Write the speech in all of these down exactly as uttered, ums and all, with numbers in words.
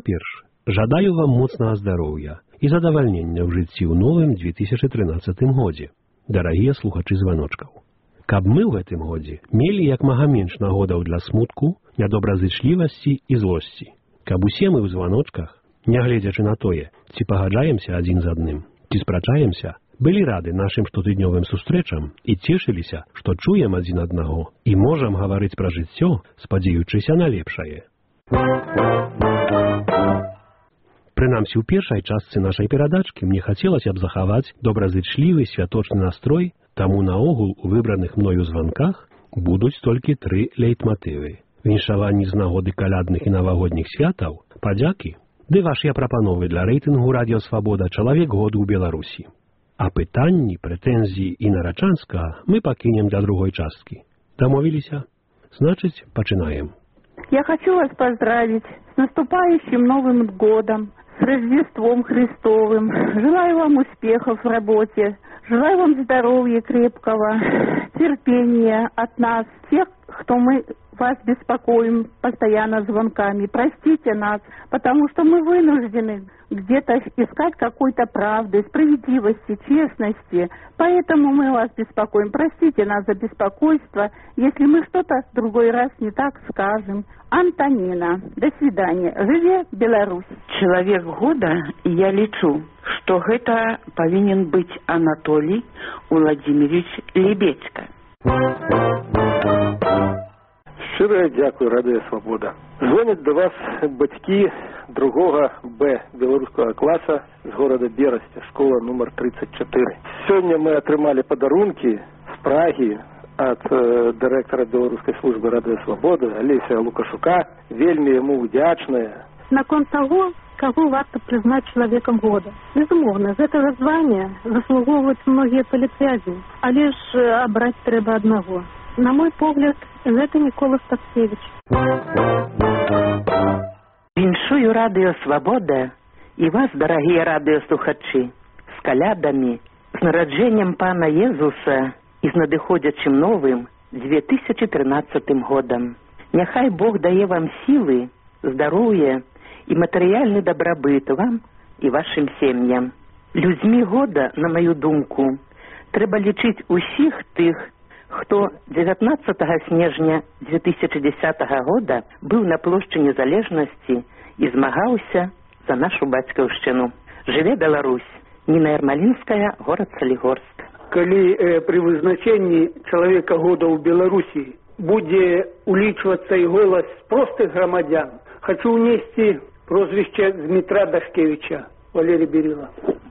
Па-перш, жадаю вам моцнага здароўя і задавальнення ў жыцці ў новым две тысячы трынаццатым годзе, дарагія слухачы званочкаў. Каб мы ў гэтым годзе мелі як мага менш нагодаў для смутку, нядобразычлівасці і злосці. Каб усе мы ў званочках, нягледзячы на тое, ці пагаджаемся адзін з адным, ці спрачаемся, былі рады нашым штотыднёвым сустрэчам і цешыліся, што чуем адзін аднаго і можам гаварыць пра жыццё, спадзеючыся на лепшае. Прынамсі, у першай частцы нашай перадачкі мне хацелася б захаваць добразычлівы святочны настрой, таму наогул у выбраных мною званках будуць толькі тры лейтматывы. Віншаванні з нагоды калядных і навагодніх святаў, падзякі, ды вашыя прапановы для рэйтынгу Радіё Свабода «Чалавек году ў Беларусі». А пытанні, прэтэнзіі і нарачанскага мы пакінем для другой часткі. Дамовіліся? Значыць, пачынаем. Я хочу вас поздравить с наступающим Новым годом, с Рождеством Христовым. Желаю вам успехов в работе, желаю вам здоровья крепкого, терпения от нас, всех, кто мы вас беспокоим постоянно звонками. Простите нас, потому что мы вынуждены где-то искать какой-то правды, справедливости, честности. Поэтому мы вас беспокоим. Простите нас за беспокойство, если мы что-то в другой раз не так скажем. Антонина, до свидания. Жыве Беларусь. Человек года, я лечу, что это повинен быть Анатолий Владимирович Лебедько. Щиро дякую, Радіо Свобода. Звонять до вас батьки другого Б белорусского класса з города Берасця, школа номер тридцать четыре. Сегодня мы отримали подарунки с Праги от э, директора Белорусской службы Радіо Свобода Олеся Лукашука. Вельми ему вдячные. Наконт того, кого варто признать человеком года. Безумовно, з этого звания заслуговывают многие політвязні, а лишь обрать треба одного. На мой погляд, это Микола Статкевич. Віншую Радіо Свобода і вас, дорогие радіослухачі, з калядами, з народженням Пана Єзуса і з надыходячым новым две тысячи тринадцатым годом. Няхай Бог дае вам силы, здоровье и материальный добробыт вам и вашим семьям. Людьми года, на мою думку, трэба лічыць усіх тых, хто дзевятнаццатага снежня две тысячи десятого года быў на плошчы Незалежнасці і змагаўся за нашу бацькаўшчыну. Жыве Беларусь! Ніна Ярмалінская, город Солігорск. Калі э, при вызначенні чалавека года ў Беларусі будзе улічвацца і голас простых грамадзян, хочу унести прозвище Дмитра Дашкевича, Валерий Берила.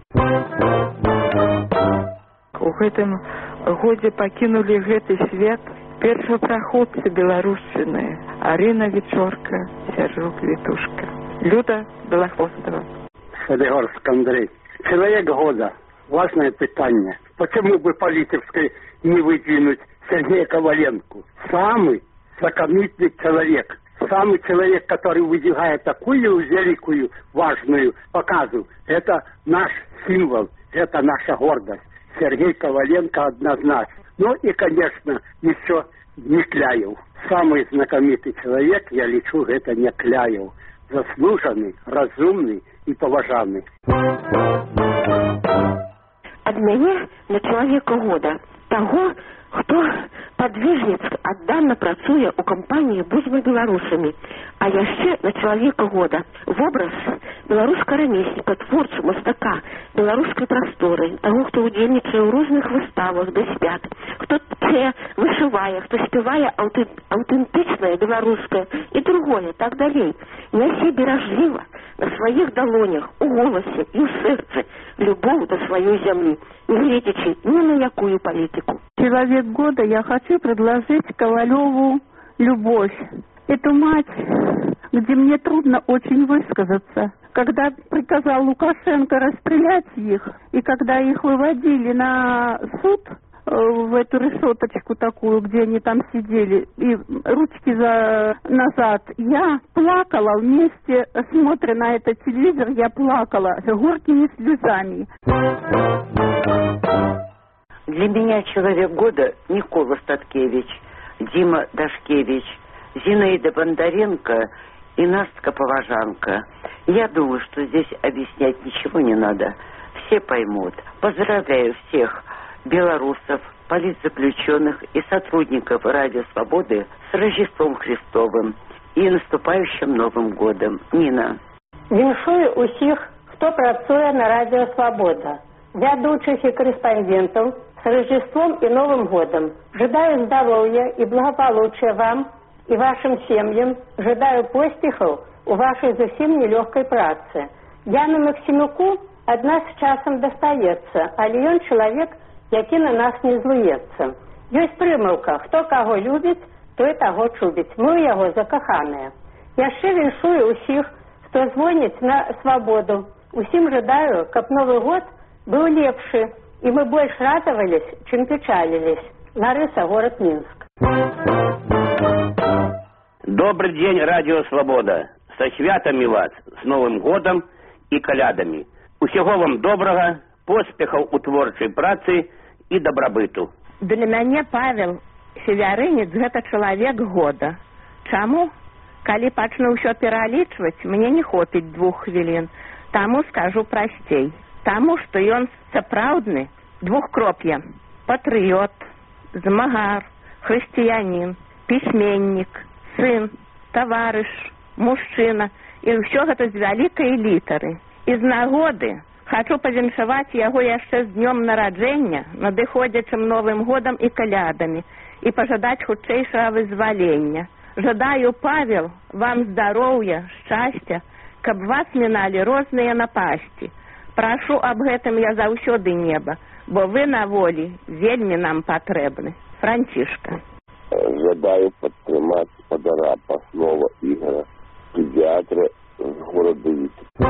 У гэтым годзе пакінулі гэты свет першапраходцы беларушчыны Арина Вечорка, Сержук Витушка, Люда Белохвостова. Солигорск, Андрей. Человек года. Важное питание. Почему бы политической не выдвинуть Сергея Коваленко? Самый знакомитый человек. Самый человек, который выдвигает такую великую, важную показу. Это наш символ, это наша гордость. Сергей Коваленко однозначно. Ну и, конечно, еще Некляев. Самый знакомитый человек, я лечу, это Некляев. Заслуженный, разумный и поважанный. Ад мяне на чалавека года таго, хто падвижніцка аддана працуе ў кампаніі «Будзьма беларусамі», а яшчэ на чалавека года вобраз беларускага рамесніка, творцы, мастака, беларускай прасторы, таго, хто ўдзельнічае ў розных выставах да свят, хто п'е, вышывае, хто спявае аўтэнтычнае беларускае і другое, так далей. Нясе беражліва на сваіх далонях, у голасе і ў сэрцы любоў да сваёй зямлі, не гледзячы ни на якую политику. Человек года я хочу предложить Ковалеву «Любовь». Эту мать, где мне трудно очень высказаться. Когда приказал Лукашенко расстрелять их, и когда их выводили на суд, в эту решеточку такую, где они там сидели, и ручки за назад, я плакала вместе, смотря на этот телевизор, я плакала горькими слезами. Для меня человек года Микола Статкевич, Дима Дашкевич, Зинаида Бондаренко и Настя Поважанка. Я думаю, что здесь объяснять ничего не надо. Все поймут. Поздравляю всех белорусов, политзаключенных и сотрудников Радио Свободы с Рождеством Христовым и наступающим Новым годом. Нина. Віншую усіх, хто працює на Радіо Свобода, ведучих і кореспондентів з Рождеством і Новим годом. Жадаю здоров'я і благополуччя вам і вашим сім'ям. Жадаю поспіхів у вашій зовсім нелегкій праці. Яну Максимюку ад нас часам дастаецца, але ён чалавек, які на нас не злуецца. Ёсць прымаўка: хто каго любіць, той таго чубіць. Мы ў яго закаханыя. Яшчэ віншую усіх, хто звоніць на свабоду. Усім жадаю, каб Новы год быў лепшы, і мы больш радавались, чым печалились. Ларыса, город Минск. Добрый день, Радио Свобода. Со святами вас, с Новым годом и колядами. Усяго вам добрага, поспехаў у творчай працы і дабрабыту. Для мяне Павел Севярынец гэта чалавек года. Чаму? Калі пачну ўсё пералічваць, мне не хопіць двух хвілін. Таму скажу прасцей. Таму, што ён сапраўдны двухкроп'я. Патрыёт, змагар, хрысціянін, пісьменнік, сын, таварыш, мужчына. І ўсё гэта з вялікай літары. І з нагоды хачу павіншаваць яго яшчэ з днём нараджэння, надыходзячым Новым годам і калядамі, і пажадаць хутчэйшага вызвалення. Жадаю, Павел, вам здароўя, шчасця, каб вас міналі розныя напасці. Прашу аб гэтым я заўсёды неба, бо вы на волі вельмі нам патрэбны. Францішка. Жадаю падтрымаць спадара Паснова Ігора, педиатра з города Витебска.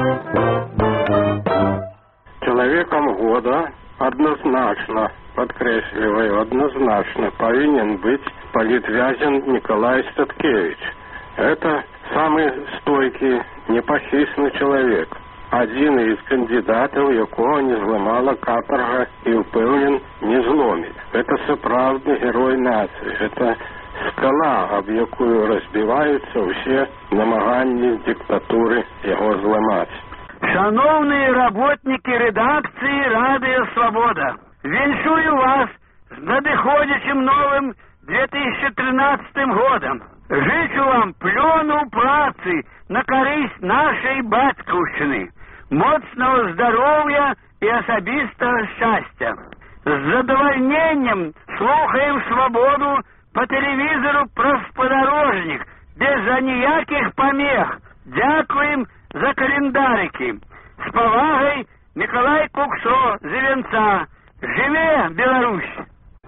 Человеком года однозначно, подкресливаю, однозначно повинен быть политвязен Николай Статкевич. Это самый стойкий, непохисный человек. Один из кандидатов, якого не зламала каторга и упевнен не зломить. Это сапраўдны герой нации. Это скала, об якую разбиваются все намаганні диктатуры его зламать. Шановные работники редакции Радио Свобода, віншую вас с надыходящим новым две тысячи тринадцатым годом. Жычу вам плёну працы на карысць нашей бацькаўшчыны, моцного здоровья и особистого счастья. С задовольнением слухаем «Свободу» по телевизору «Правсподорожник» без ніяких помех. Дякуем за календарики. С повагой, Николай Куксо, Зеленца. Живе Беларусь!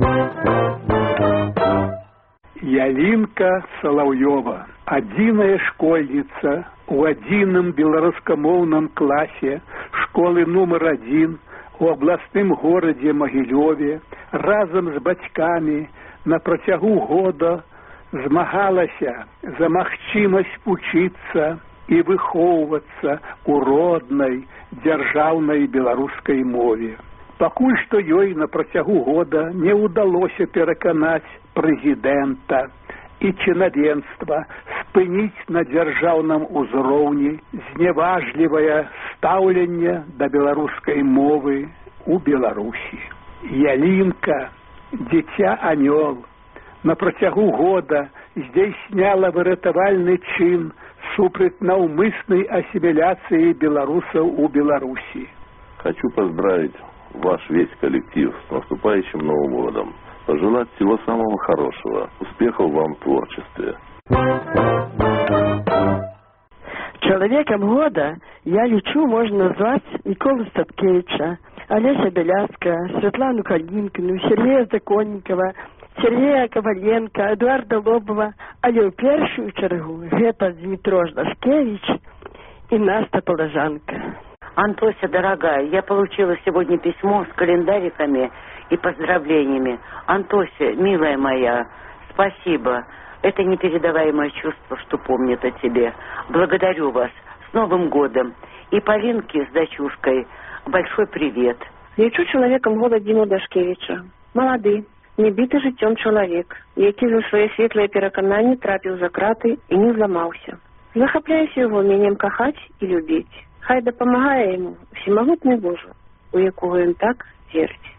Ялинка Соловьева, адзіная школьница у адзіным беларускамоўным классе школы номер один у областным городе Могилеве, разом с бацькамі на працягу года змагалася за магчымасць вучыцца і выхоўвацца у роднай дзяржаўнай беларускай мове. Пакуль што ёй на працягу года не ўдалося пераканаць прэзідэнта і чынавенства спыніць на дзяржаўным узроўні зневажлівае стаўленне да беларускай мовы у Беларусі. Ялинка, дзіця-анёл, на працягу года здзяйсняла выратавальны чын супраць наўмыснай асіміляцыі беларусаў у Беларусі. Хочу поздравить ваш весь коллектив с наступающим Новым годом. Пожелать всего самого хорошего. Успехов вам в творчестве. Человеком года я лечу, можно назвать Николу Статкевича, Олеся Беляска, Светлану Калинкину, Сергея Законникова, Сергея Коваленко, Эдуарда Лобова, але ў першую чаргу гэта Дмитро Ждашкевич и Настя Поважанка. Антося, дорогая, я получила сегодня письмо с календариками и поздравлениями. Антося, милая моя, спасибо. Это непередаваемое чувство, что помнят о тебе. Благодарю вас. С Новым годом. И Полинке с дочушкой большой привет. Лечу человеком года Диму Дашкевича. Молодый, не битый жыццём чалавек, які за свае светлыя перакананні трапіў за краты і не зламаўся. Захапляюся яго ўменнем кахаць і любіць. Хай дапамагае яму всемагутны Божа, у якога ён так верыць.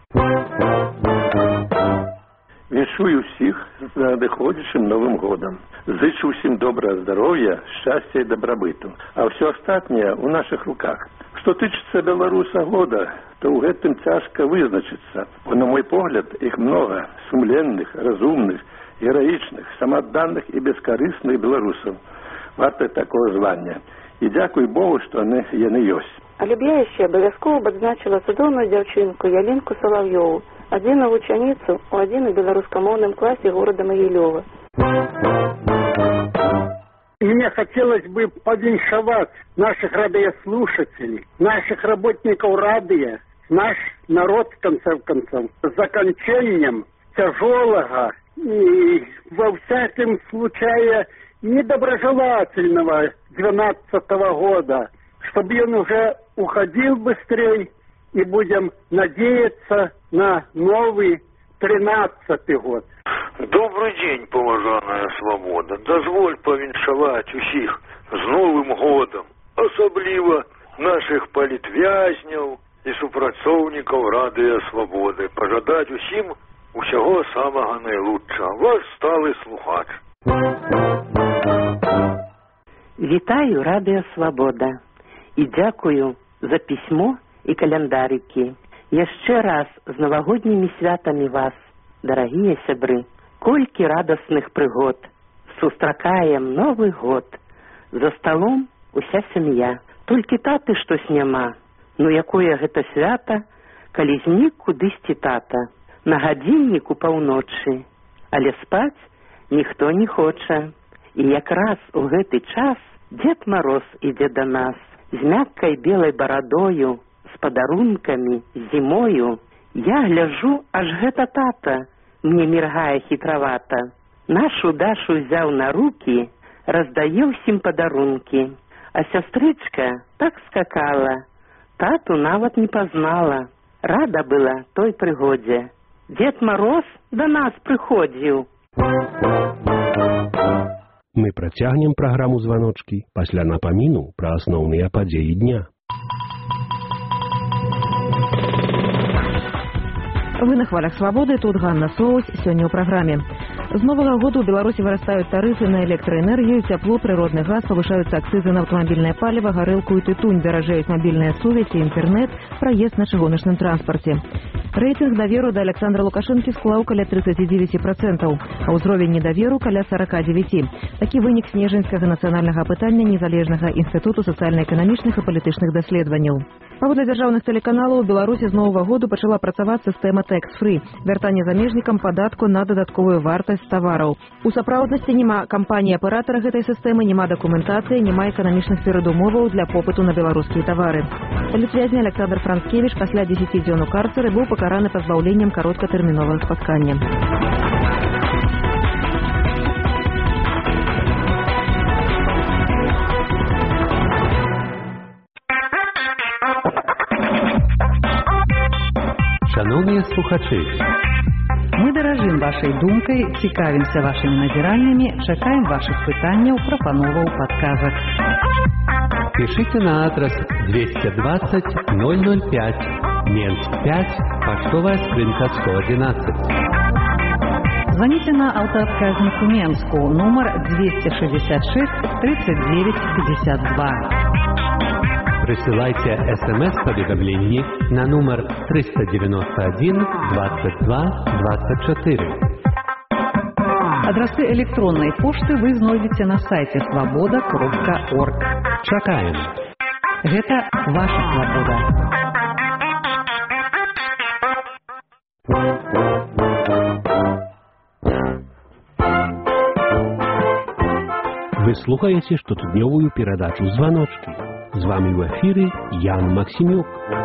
Віншую ўсіх з надыходзячым Новым годам. Зычу ўсім добрага здароўя, шчасця і дабрабыту. А ўсё астатняе ў нашых руках. Што тычыцца беларуса года, то ў гэтым цяжка вызначыцца. Бо, на мой погляд, іх многа сумленных, разумных, гераічных, самаадданых і бескарысных беларусаў. Варта такого звання. І дзякуй Богу, што яны, яны ёсць. Але б я яшчэ абавязкова б адзначыла цудоўную дзяўчынку Ялінку Салаўёву, адзіную вучаніцу ў адзіным беларускамоўным класе горада Магілёва. Мне хотелось бы повиншевать наших радиослушателей, наших работников радио, наш народ, в конце концов, с окончанием тяжелого и во всяком случае недоброжелательного двенадцатого года, чтобы он уже уходил быстрее, и будем надеяться на новый тринадцатый год. Добрый день, поважаная свобода. Дозволь повіншаваць усіх з Новым годам, асабліва наших палітвязняў і супрацоўнікаў радыё Свабоды. Пажадаць усім усяго самага найлучшага. Ваш сталы слухач. Вітаю, радыё Свабода, і дзякую за пісьмо і каляндарыкі. Яшчэ раз з навагоднімі святамі вас, дарагія сябры. Колькі радасных прыгод, сустракаем Новы год. За сталом уся сям'я, толькі таты штось няма. Ну якое гэта свята, калі знік кудысьці тата, на гадзінніку паўночы. Але спаць ніхто не хоча. І якраз у гэты час Дзед Мароз ідзе да нас, з мяккай белай барадою, з падарункамі, зімою. Я гляжу, аж гэта тата мне міргае хітравата. Нашу Дашу взяў на рукі, раздае ўсім падарункі. А сястрычка так скакала, тату нават не пазнала. Рада была той прыгодзе. Дзед Мароз да нас прыходзіў. Мы працягнем праграму «Званочкі» пасля напаміну пра асноўныя падзеі дня. Вы на хвалях свободы, тут Ганна Соус, сёння ў праграме. З новага года ў Беларусі вырастаюць тарыфы на электраэнергію, цяпло, прыродны газ, павышаюцца акцызы на аўтамабільнае паліва, гарэлку і тытунь, даражэюць мабільная сувязь і інтэрнэт, праезд на чыгуначным транспарце. Рэйтынг даверу да Александра Лукашэнкі склаў каля тридцать девять процентов, а ўзровень недаверу каля сорок девять. Такі вынік снежаньскага нацыянальнага апытання незалежнага інстытуту сацыяльна-эканамічных і палітычных даследаванняў. Паводле дзяржаўных тэлеканалаў у Беларусі з новага году пачала працаваць сістэма тэкс-фры, вяртанне замежнікам падатку на дадатковую вартасць тавараў. У сапраўднасці няма кампаніі-аператара гэтай сістэмы, няма дакументацыі, няма эканамічных перадумоваў для попыту на беларускія тавары. Палітвязня Александр Францкевіч пасля дзесяці дзён у карцеры быў пакараны пазбаўленнем кароткатэрміновага спаткання. Шановныя слухачы, мы даражым вашай думкай, цікавімся вашымі назіраннямі, чакаем вашых пытанняў, прапановаў, падказак. Пишите на адрес двести двадцать ноль ноль пять, Менск пять, поштовая скрынка сто одиннадцать. Звоните на автоотказнику Менску, номер двести шестьдесят шесть тридцать девять пятьдесят два. Присылайте смс-поведомление на номер триста девяносто один двадцать два двадцать четыре. Адресы электронной почты вы знойдете на сайте свобода кропка орг. Чакаем. Гэта ваша свобода. Вы слухаете штотыднёвую перадачу «Званочки». З вами в эфіры Ян Максимюк.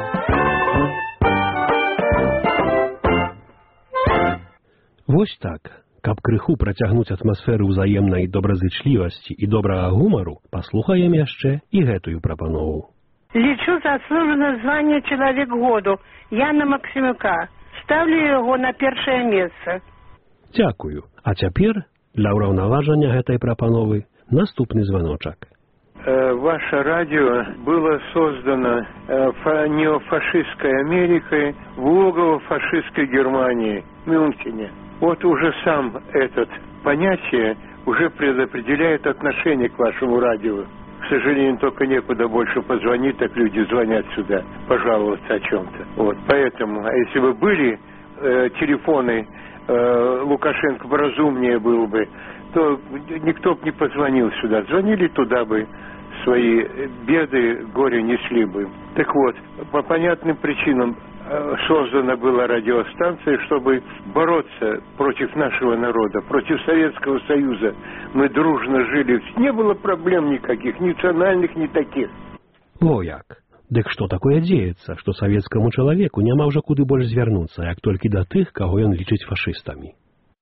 Вось так. Каб крыху працягнуць атмасферу ўзаемнай добразычлівасці і добрага гумару, паслухаем яшчэ і гэтую прапанову. Лічу заслужана звання «Чалавек году» Яна Максимюка. Ставлю яго на першае месца. Дзякую. А цяпер, для ўраўнаважання гэтай прапановы, наступны званочак. э, ваше радио было создано э, фа- неофашистской Америкой в логово фашистской Германии, в Мюнхене. Вот уже сам этот понятие уже предопределяет отношение к вашему радио. К сожалению, только некуда больше позвонить, так люди звонят сюда, пожаловаться о чем-то. Вот, поэтому, а если бы были э, телефоны, э, Лукашенко разумнее был бы, то никто бы не позвонил сюда. Звонили туда бы, свои беды, горе несли бы. Так вот, по понятным причинам создана была радиостанция, чтобы бороться против нашего народа, против Советского Союза. Мы дружно жили, не было проблем никаких, ни национальных, ни таких. Во як. Дык што такое дзеецца, што савецкаму чалавеку няма ўжо куды больш звярнуцца, як толькі да тых, каго ён лічыць фашыстамі.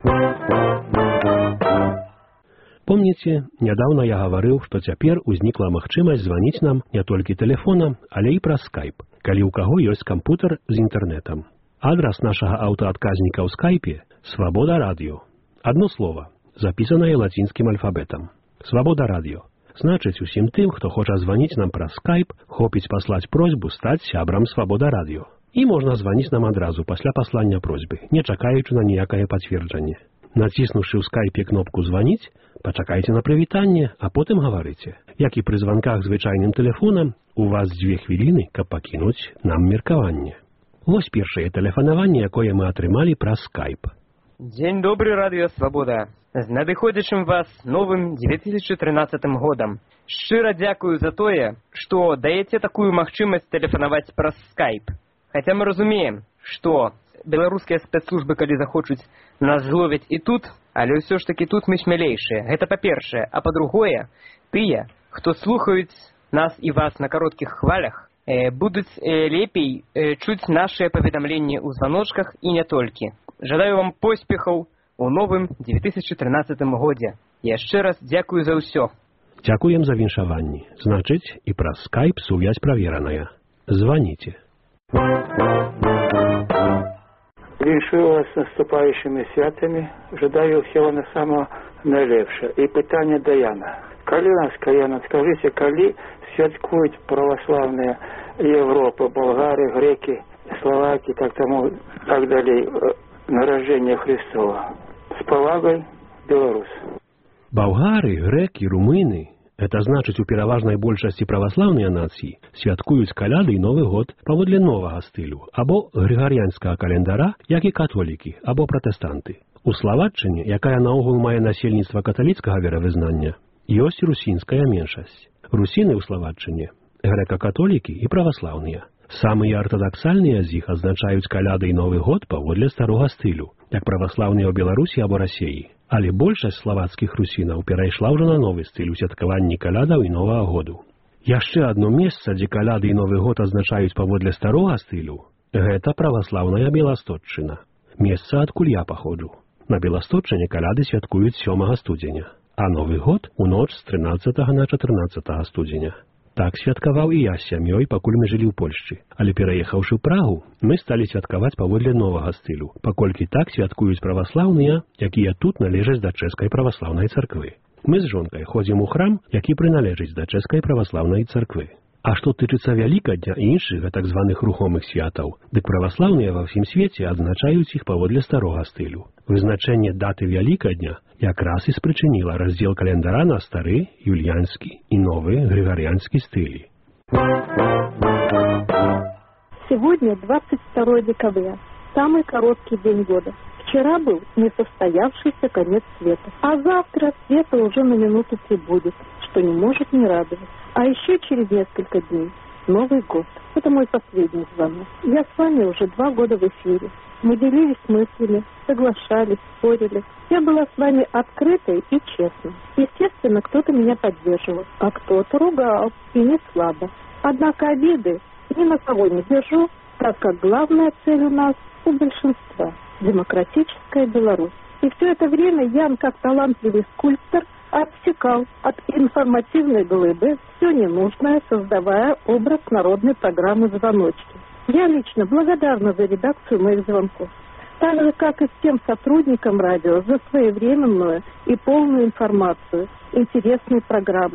Помніце, нядаўна я гаварыў, што цяпер узнікла магчымасць званіць нам не толькі тэлефонам, але і праз скайп, калі ў каго ёсць кампутер з інтэрнетам. Адрас нашага аўтаадказніка ў скайпе – «Свабода радыё». Адно слова, запісанае лацінскім альфабетам. «Свабода радыё». Значыць, усім тым, хто хоча званіць нам праз скайп, хопіць паслаць просьбу стаць сябрам «Свабода радыё». І можна званіць нам адразу пасля паслання просьбы, не чакаючы на ніякае пацверджанне. Націснуўшы ў скайпе кнопку «Званіць», пачакайце на прывітанне, а потым гаварыце. Як і пры званках звычайным тэлефонам, у вас дзве хвіліны, каб пакінуць нам меркаванне. Вось першае тэлефанаванне, якое мы атрымалі праз скайп. Дзень добры, радыё «Свабода». З надыходзячым вас новым две тысячи тринадцатым годам. Шчыра дзякую за тое, што даеце такую магчымасць тэлефанаваць праз скайп. Хаця мы разумеем, што беларускія спецслужбы, калі захочуць, нас зловяць і тут, але ўсё ж такі тут мы смялейшыя. Гэта па-першае. А па-другое, тыя, хто слухаюць нас і вас на кароткіх хвалях, э, будуць э, лепей э, чуць нашыя паведамленні ў званочках і не толькі. Жадаю вам поспехаў у новым две тысячи тринадцатым годзе. Яшчэ раз дзякую за ўсё. Дзякуем за віншаванні. Значыць, і праз скайп сувязь правераная. Званіце. Віншую вас з наступаючими святами, жадаю всього на самого найлепше. І питання до Яна. Коли у нас, Яна, скажите, коли святкують православні Європи, болгари, греки, словаки, так тому, так далі, народження Христова? З повагою, Беларусь. Болгары, греки, румыны – это значыць, у пераважнай большасці праваслаўныя нацыі святкуюць каляды і Новы год паводле новага стылю, або грыгарыянскага календара, як і католікі, або пратэстанты. У Славатчыне, якая наогул мае насельніцтва каталіцкага веравызнання, ёсць русінская меншасць. Русіны ў Славатчыне – грэка-католікі і праваслаўныя. Самыя артадаксальныя з іх азначаюць каляды і Новы год паводле старога стылю, як праваслаўныя ў Беларусі або Расеі. Але большасць славацкіх русінаў перайшла ўжо на новы стыль у святкаванні калядаў і Новага году. Яшчэ адно месца, дзе каляды і Новы год азначаюць паводле старога стылю, гэта праваслаўная Беластотчына. Месца, адкуль я паходжу. На Беластотчыне каляды святкуюць сёмага студзеня, а Новы год у ноч з трынаццатага на чатырнаццатае студзеня. Так святкаваў і я з сям'ёй, пакуль мы жылі ў Польшчы. Але пераехаўшы ў Прагу, мы сталі святкаваць паводле новага стылю, паколькі так святкуюць праваслаўныя, якія тут належаць да чэшскай праваслаўнай царквы. Мы з жонкай ходзім у храм, які прыналежыць да чэшскай праваслаўнай царквы. А што тычыцца Вялікадня і іншых так званых рухомых святаў, дык праваслаўныя ва ўсім свеце адзначаюць іх паводле старога стылю. Вызначэнне даты Вялікадня якраз і спрычыніла раздзел календара на стары, юльянскі і новы григорианский стыли. Сегодня двадцать второе декабря, самый короткий день года. Вчера был несостоявшийся конец света, а завтра света уже на минуту прибудет, что не может не радовать. А еще через несколько дней Новый год. Это мой последний звонок. Я с вами уже два года в эфире. Мы делились мыслями, соглашались, спорили. Я была с вами открытой и честной. Естественно, кто-то меня поддерживал, а кто-то ругал, и не слабо. Однако обиды ни на кого не держу, так как главная цель у нас у большинства – демократическая Беларусь. И все это время Ян, как талантливый скульптор, отсекал от информативной глыбы все ненужное, создавая образ народной программы «Звоночки». Я лично благодарна за редакцию моих звонков, так же, как и всем сотрудникам радио за своевременную и полную информацию, интересные программы.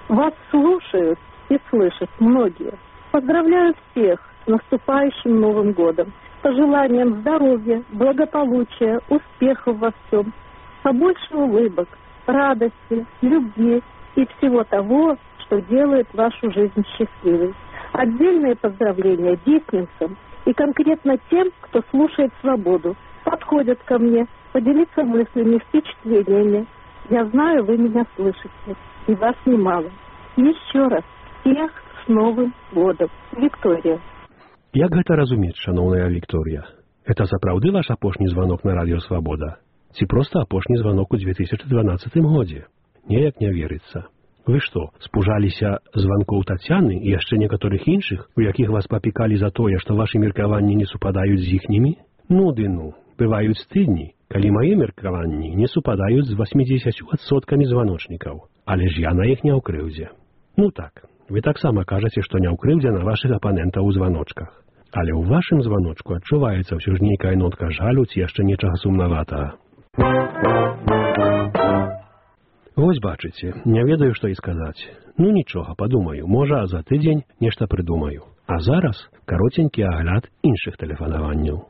Вас слушают и слышат многие. Поздравляю всех с наступающим Новым годом. Пожеланиям здоровья, благополучия, успехов во всем. Побольше улыбок, радости, любви и всего того, что делает вашу жизнь счастливой. Отдельные поздравления деятельницам и конкретно тем, кто слушает «Свободу», подходят ко мне, поделиться мыслями, впечатлениями. Я знаю, вы меня слышите, и вас немало. Еще раз всех с Новым годом. Виктория. Як гэта разумець, шаноўная Вікторія? Это сапраўды ваш апошні званок на радыё «Свабода»? Ці проста апошні званок у две тысячи дванаццатым годзе? Неяк не верыцца. Вы што, спужаліся званкоў Тацяны і яшчэ некаторых іншых, у якіх вас папікалі за тое, што вашы меркаванні не супадаюць з іхнімі? Ну ды ну, бываюць тыдні, калі мае меркаванні не супадаюць з восьмидесятью адсоткамі званочнікаў. Але ж я на іх не ў крыўдзе. Ну так, вы таксама кажаце, што не ў крыўдзе на вашых апанентаў у званочках. Але ў вашым званочку адчуваецца ўсё ж нейкая нотка жалю ці яшчэ нечага сумнаватага. Вось бачыце, не ведаю, што і сказаць. Ну нічога, падумаю, можа, за тыдзень нешта прыдумаю. А зараз каротенькі агляд іншых тэлефанаванняў.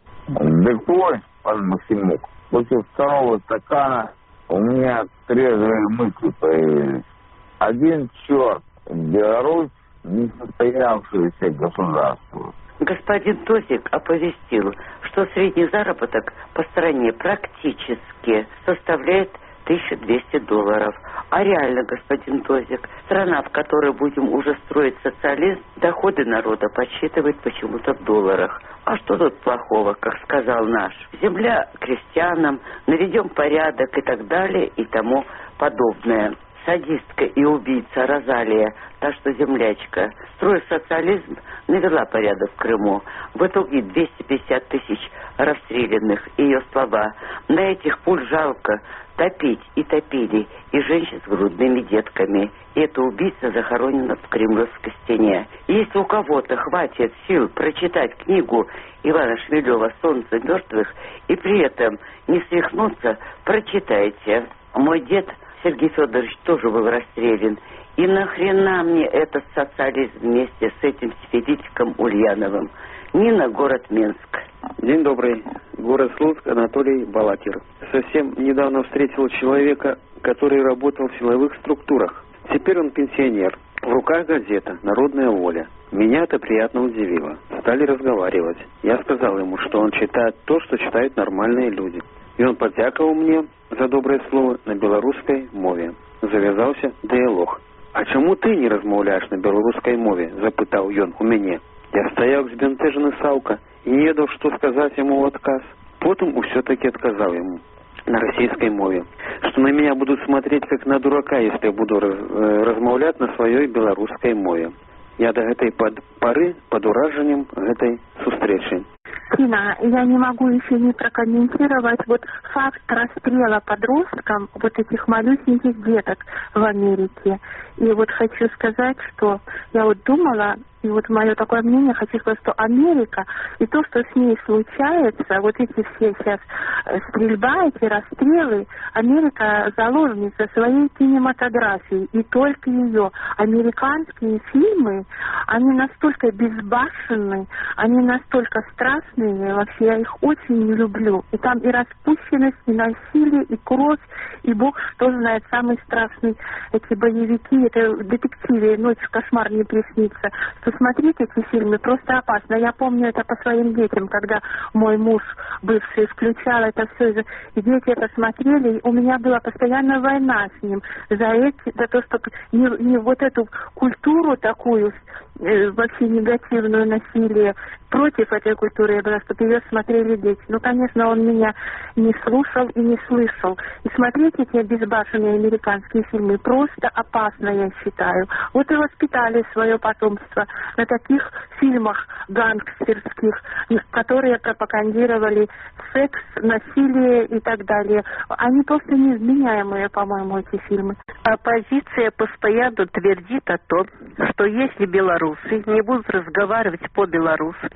Дык твой, пан Максимук, после второго стакана у меня трезвые мысли появились. Один черт, Беларусь несостоявшееся государство. Господин Тозик оповестил, что средний заработок по стране практически составляет тысячу двести долларов. А реально, господин Тозик, страна, в которой будем уже строить социализм, доходы народа подсчитывает почему-то в долларах. А что тут плохого, как сказал наш? Земля крестьянам, наведем порядок и так далее и тому подобное. Садистка и убийца Розалия, та что землячка, строя социализм, навела порядок в Крыму. В итоге двести пятьдесят тысяч расстрелянных. Ее слова: на этих пуль жалко топить, и топили, и женщин с грудными детками. И эта убийца захоронена в Кремлевской стене. Если у кого-то хватит сил прочитать книгу Ивана Шмелева «Солнце мертвых» и при этом не свихнуться, прочитайте. Мой дед Сергей Федорович тоже был расстрелян. И нахрена мне этот социализм вместе с этим Федитиком Ульяновым? Нина, город Минск. День добрый. Город Слуцк, Анатолий Балакир. Совсем недавно встретил человека, который работал в силовых структурах. Теперь он пенсионер. В руках газета «Народная воля». Меня это приятно удивило. Стали разговаривать. Я сказал ему, что он читает то, что читают нормальные люди. И он подякал мне за доброе слово на белорусской мове. Завязался диалог. «А чему ты не размовляешь на белорусской мове?» – запытал он у меня. Я стоял збентежений Савка и не ведал, что сказать ему в отказ. Потом все-таки отказал ему на российской мове, что на меня будут смотреть как на дурака, если я буду раз, э, размовлять на своей белорусской мове. Я до этой под, поры под уражением этой встречи. Тина, я не могу еще не прокомментировать вот факт расстрела подросткам вот этих малюсеньких деток в Америке. И вот хочу сказать, что я вот думала, и вот мое такое мнение, хочу сказать, что Америка и то, что с ней случается, вот эти все сейчас стрельба, эти расстрелы, Америка заложница своей кинематографии, и только ее. Американские фильмы, они настолько безбашенные, они настолько страстные, вообще я их очень не люблю. И там и распущенность, и насилие, и кровь, и бог что знает, самый страшный эти боевики, это в детективе «Ночь в кошмар не приснится». Смотреть эти фильмы просто опасно. Я помню это по своим детям, когда мой муж бывший включал это все, и дети это смотрели, и у меня была постоянная война с ним за, эти, за то, чтобы не, не вот эту культуру такую, э, вообще негативную насилие, против этой культуры я была, чтобы ее смотрели дети. Ну, конечно, он меня не слушал и не слышал. И смотреть эти безбашенные американские фильмы просто опасно, я считаю. Вот и воспитали свое потомство на таких фильмах гангстерских, которые пропагандировали секс, насилие и так далее. Они просто неизменяемые, по-моему, эти фильмы. Оппозиция постоянно твердит о том, что если белорусы не будут разговаривать по-белорусски,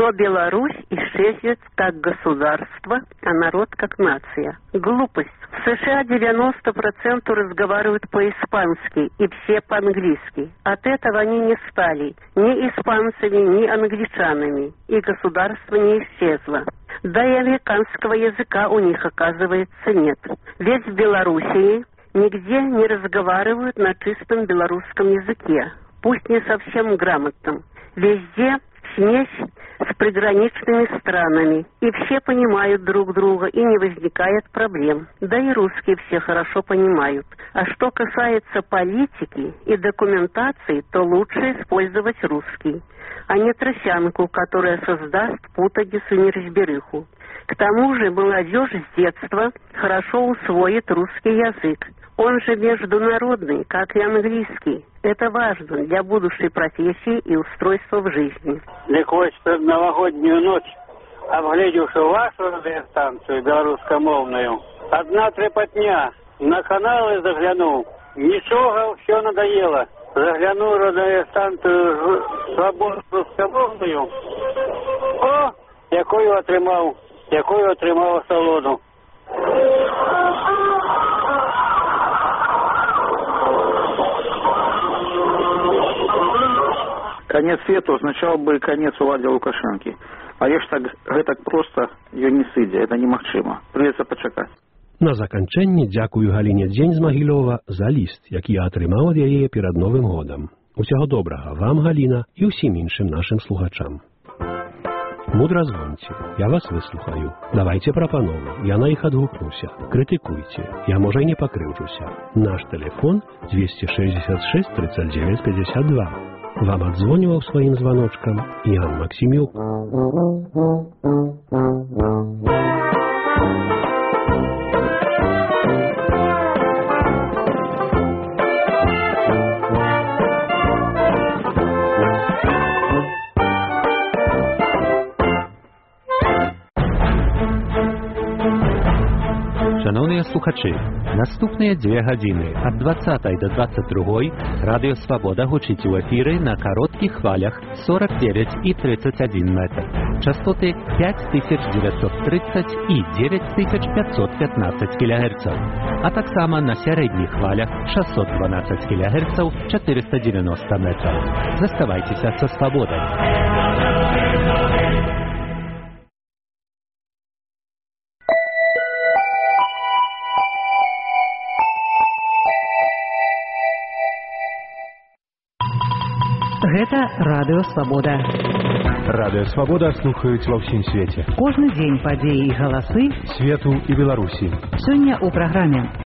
что Беларусь исчезнет как государство, а народ как нация. Глупость. В США девяносто процентов разговаривают по-испански и все по-английски. От этого они не стали ни испанцами, ни англичанами, и государство не исчезло. Да и американского языка у них, оказывается, нет. Ведь в Белоруссии нигде не разговаривают на чистом белорусском языке, пусть не совсем грамотном. Везде смесь с приграничными странами, и все понимают друг друга, и не возникает проблем. Да и русские все хорошо понимают. А что касается политики и документации, то лучше использовать русский, а не тросянку, которая создаст путаницу и неразбериху. К тому же молодежь с детства хорошо усвоит русский язык. Он же международный, как и английский. Это важно для будущей профессии и устройства в жизни. Ликвось в новогоднюю ночь, обглядевши вашу радиостанцию белорусскомовную, одна трепотня, на каналы заглянул, ничего, все надоело. Заглянул радиостанцию «Свободу русскомовную», о, якою отримав, якою отримав солоду. Конец свету означал бы конец уладзе Лукашэнкі. Але ж так гэтак проста ён не сыдзе, это немагчыма. Прыйдзецца пачакаць. На заканчэнне дзякую Галіне Дзень з Магілёва за ліст, які я атрымаў ад яе перад Новым годам. Усяго добрага вам, Галіна, і ўсім іншым нашым слухачам. Мудра звоньце, я вас выслухаю. Давайте прапановы, я на іх адгукнуся. Крытыкуйце, я, можа, і не пакрыўджуся. Наш тэлефон двести шестьдесят шесть тридцать девять пятьдесят два. Вам адзвоніваў сваім званочкам Ян Максімюк. Шановні слухачі, наступні дві години від двадцятої до двадцять другої Радіо Свобода гучить у ефірі на коротких хвалях сорок дев'ять і тридцять один метр. Частоти п'ять тисяч дев'ятсот тридцять і дев'ять тисяч п'ятсот п'ятнадцять кілогерців. А так само на середніх хвалях шістсот дванадцять кілогерців чотириста дев'яносто метрів. Заставайтеся со Свободой. Гэта Радыё Свабода. Радыё Свабода слухаюць ва ўсім свеце. Кожны дзень падзеі і галасы свету і Беларусі. Сёння ў праграме.